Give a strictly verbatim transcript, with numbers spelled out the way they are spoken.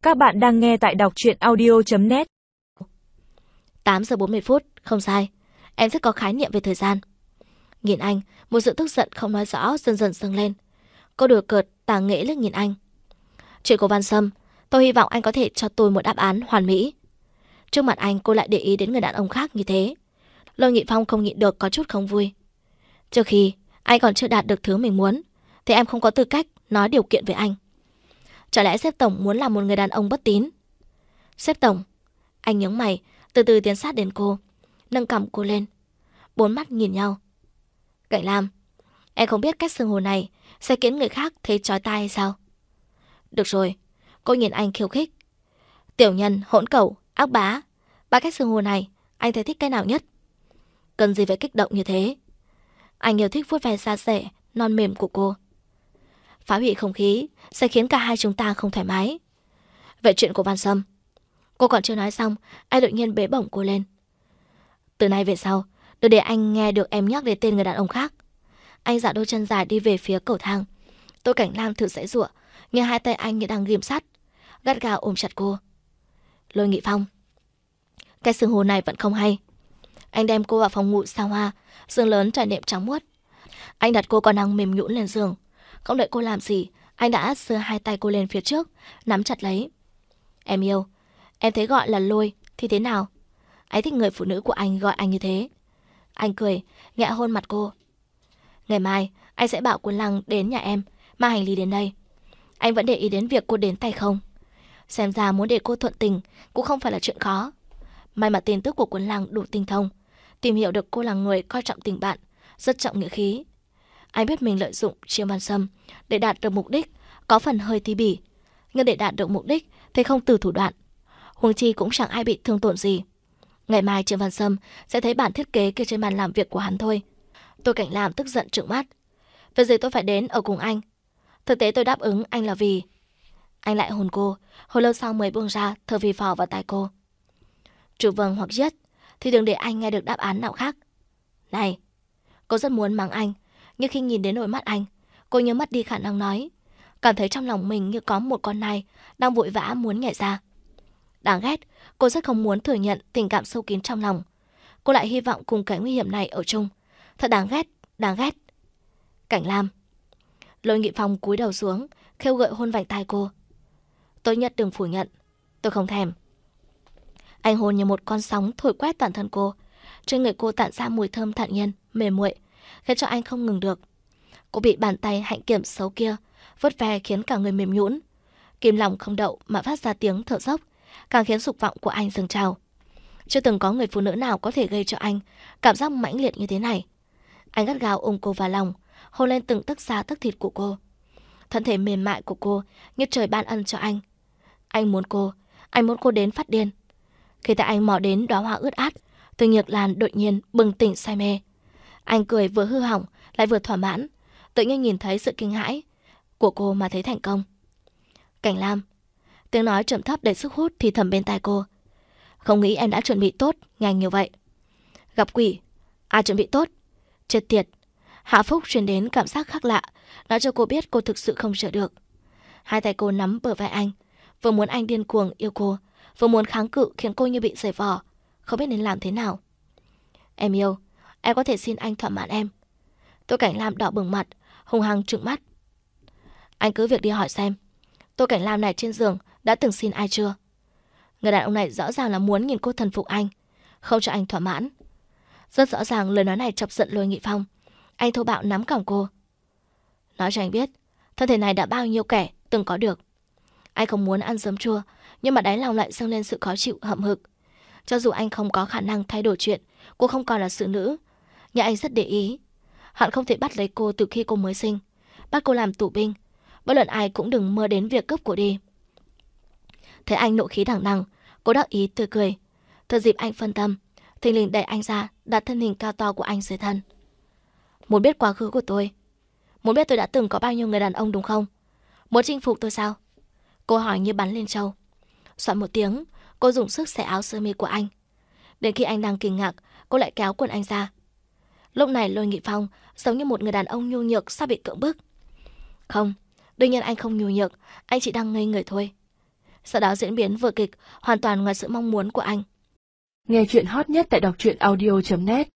Các bạn đang nghe tại đọc truyện audio chấm net. tám giờ bốn mươi phút, không sai. Em rất có khái niệm về thời gian. Nhìn anh, một sự tức giận không nói rõ dần dần dâng lên. Cô đùa cợt, tà nghệ liếc nhìn anh. Chuyện của Văn Sâm, tôi hy vọng anh có thể cho tôi một đáp án hoàn mỹ. Trước mặt anh cô lại để ý đến người đàn ông khác như thế. Lôi Nghị Phong không nhịn được có chút không vui. Trước khi anh còn chưa đạt được thứ mình muốn thì em không có tư cách nói điều kiện với anh. Chả lẽ sếp tổng muốn làm một người đàn ông bất tín? Sếp tổng, anh nhướng mày, từ từ tiến sát đến cô, nâng cằm cô lên. Bốn mắt nhìn nhau. Cảnh Lam, em không biết cách xưng hô này sẽ khiến người khác thấy chói tai hay sao? Được rồi, cô nhìn anh khiêu khích. Tiểu nhân, hỗn cẩu, ác bá, ba cách xưng hô này anh thấy thích cái nào nhất? Cần gì phải kích động như thế? Anh yêu thích vuốt ve da dẻ, non mềm của cô. Phá hủy không khí sẽ khiến cả hai chúng ta không thoải mái. Vậy chuyện của Văn Sâm. Cô còn chưa nói xong, anh đột nhiên bế bổng cô lên. Từ nay về sau, đừng để anh nghe được em nhắc đến tên người đàn ông khác. Anh dạo đôi chân dài đi về phía cầu thang. Tôi Cảnh Lam thử giãy giụa, nhưng hai tay anh như đang ghim sắt, gắt gao ôm chặt cô. Lôi Nghị Phong, cái xưng hô này vẫn không hay. Anh đem cô vào phòng ngủ xa hoa, giường lớn trải nệm trắng muốt. Anh đặt cô còn đang mềm nhũn lên giường. Không đợi cô làm gì, anh đã giơ hai tay cô lên phía trước, nắm chặt lấy. Em yêu, em thấy gọi là Lôi thì thế nào? Anh thích người phụ nữ của anh gọi anh như thế. Anh cười, nhẹ hôn mặt cô. Ngày mai, anh sẽ bảo Quân Lăng đến nhà em, mang hành lý đến đây. Anh vẫn để ý đến việc cô đến tay không. Xem ra muốn để cô thuận tình cũng không phải là chuyện khó. May mà tin tức của Quân Lăng đủ tinh thông, tìm hiểu được cô là người coi trọng tình bạn, rất trọng nghĩa khí. Anh biết mình lợi dụng Chiêm Văn Sâm để đạt được mục đích, có phần hơi tí bỉ. Nhưng để đạt được mục đích thì không từ thủ đoạn. Huống chi cũng chẳng ai bị thương tổn gì. Ngày mai Chiêm Văn Sâm sẽ thấy bản thiết kế kia trên bàn làm việc của hắn thôi. Tôi Cảnh Lam tức giận trợn mắt. Việc gì tôi phải đến ở cùng anh? Thực tế tôi đáp ứng anh là vì... Anh lại hôn cô, hồi lâu sau mới buông ra, thở phì phò vào tai cô. Trụ vâng hoặc giết thì đừng để anh nghe được đáp án nào khác. Này, cô rất muốn mắng anh, nhưng khi nhìn đến đôi mắt anh, cô như mất đi khả năng nói, cảm thấy trong lòng mình như có một con nai đang vội vã muốn nhảy ra. Đáng ghét, cô rất không muốn thừa nhận tình cảm sâu kín trong lòng. Cô lại hy vọng cùng cái nguy hiểm này ở chung. Thật đáng ghét, đáng ghét. Cảnh Lam. Lôi Nghị Phong cúi đầu xuống, khêu gợi hôn vành tai cô. Tốt nhất đừng phủ nhận, tôi không thèm. Anh hôn như một con sóng thổi quét toàn thân cô. Trên người cô tản ra mùi thơm thản nhiên, mềm muội, khiến cho anh không ngừng được. Cô bị bàn tay hạnh kiểm xấu kia vớt ve khiến cả người mềm nhũn. Kim lòng không đậu mà phát ra tiếng thở dốc, càng khiến dục vọng của anh dâng trào. Chưa từng có người phụ nữ nào có thể gây cho anh cảm giác mãnh liệt như thế này. Anh gắt gao ôm cô vào lòng, hôn lên từng tấc da tấc thịt của cô. Thân thể mềm mại của cô như trời ban ân cho anh. Anh muốn cô, anh muốn cô đến phát điên. Khi tay anh mò đến đóa hoa ướt át, Từ Nhược Lan đột nhiên bừng tỉnh say mê. Anh cười vừa hư hỏng lại vừa thỏa mãn, tự nhiên nhìn thấy sự kinh hãi của cô mà thấy thành công. Cảnh Lam, tiếng nói trầm thấp đầy sức hút thì thầm bên tai cô. Không nghĩ em đã chuẩn bị tốt nhanh như vậy. Gặp quỷ, ai chuẩn bị tốt? Chết tiệt. Hạ Phúc truyền đến cảm giác khác lạ, nói cho cô biết cô thực sự không chờ được. Hai tay cô nắm bờ vai anh, vừa muốn anh điên cuồng yêu cô, vừa muốn kháng cự khiến cô như bị giày vò, không biết nên làm thế nào. Em yêu, em có thể xin anh thỏa mãn em. Tô Cảnh Lam đỏ bừng mặt, hung hăng trừng mắt. Anh cứ việc đi hỏi xem, Tô Cảnh Lam này trên giường đã từng xin ai chưa? Người đàn ông này rõ ràng là muốn nhìn cô thần phục anh, không cho anh thỏa mãn. Rất rõ ràng lời nói này chọc giận Lôi Nghị Phong. Anh thô bạo nắm cằm cô. Nói cho anh biết, thân thể này đã bao nhiêu kẻ từng có được. Anh không muốn ăn giấm chua, nhưng mà đáy lòng lại dâng lên sự khó chịu hậm hực. Cho dù anh không có khả năng thay đổi chuyện, cô không còn là sự nữ, nhưng anh rất để ý. Hắn không thể bắt lấy cô từ khi cô mới sinh, bắt cô làm tù binh. Bất luận ai cũng đừng mơ đến việc cướp cô đi. Thấy anh nộ khí đằng đằng, cô đắc ý tươi cười. Thừa dịp anh phân tâm, thình lình đẩy anh ra, đặt thân hình cao to của anh dưới thân. Muốn biết quá khứ của tôi? Muốn biết tôi đã từng có bao nhiêu người đàn ông đúng không? Muốn chinh phục tôi sao? Cô hỏi như bắn lên trâu. Soạn một tiếng, cô dùng sức xẻ áo sơ mi của anh. Đến khi anh đang kinh ngạc, cô lại kéo quần anh ra. Lúc này Lôi Nghị Phong giống như một người đàn ông nhu nhược sắp bị cưỡng bức. Không, đương nhiên anh không nhu nhược, anh chỉ đang ngây người thôi. Sau đó diễn biến vở kịch hoàn toàn ngoài sự mong muốn của anh. Nghe chuyện hot nhất tại đọc truyện audio chấm net.